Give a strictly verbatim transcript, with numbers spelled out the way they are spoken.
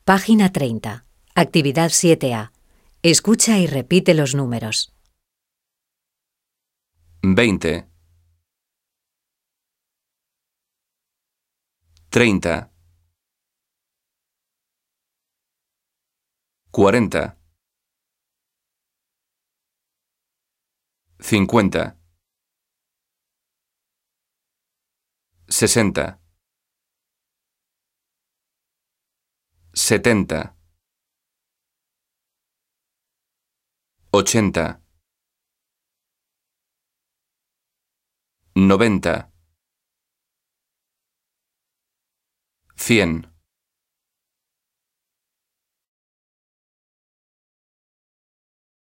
Página treinta. Actividad siete A. Escucha y repite los números. veinte, treinta, cuarenta, cincuenta, sesenta, setenta, ochenta, noventa, cien.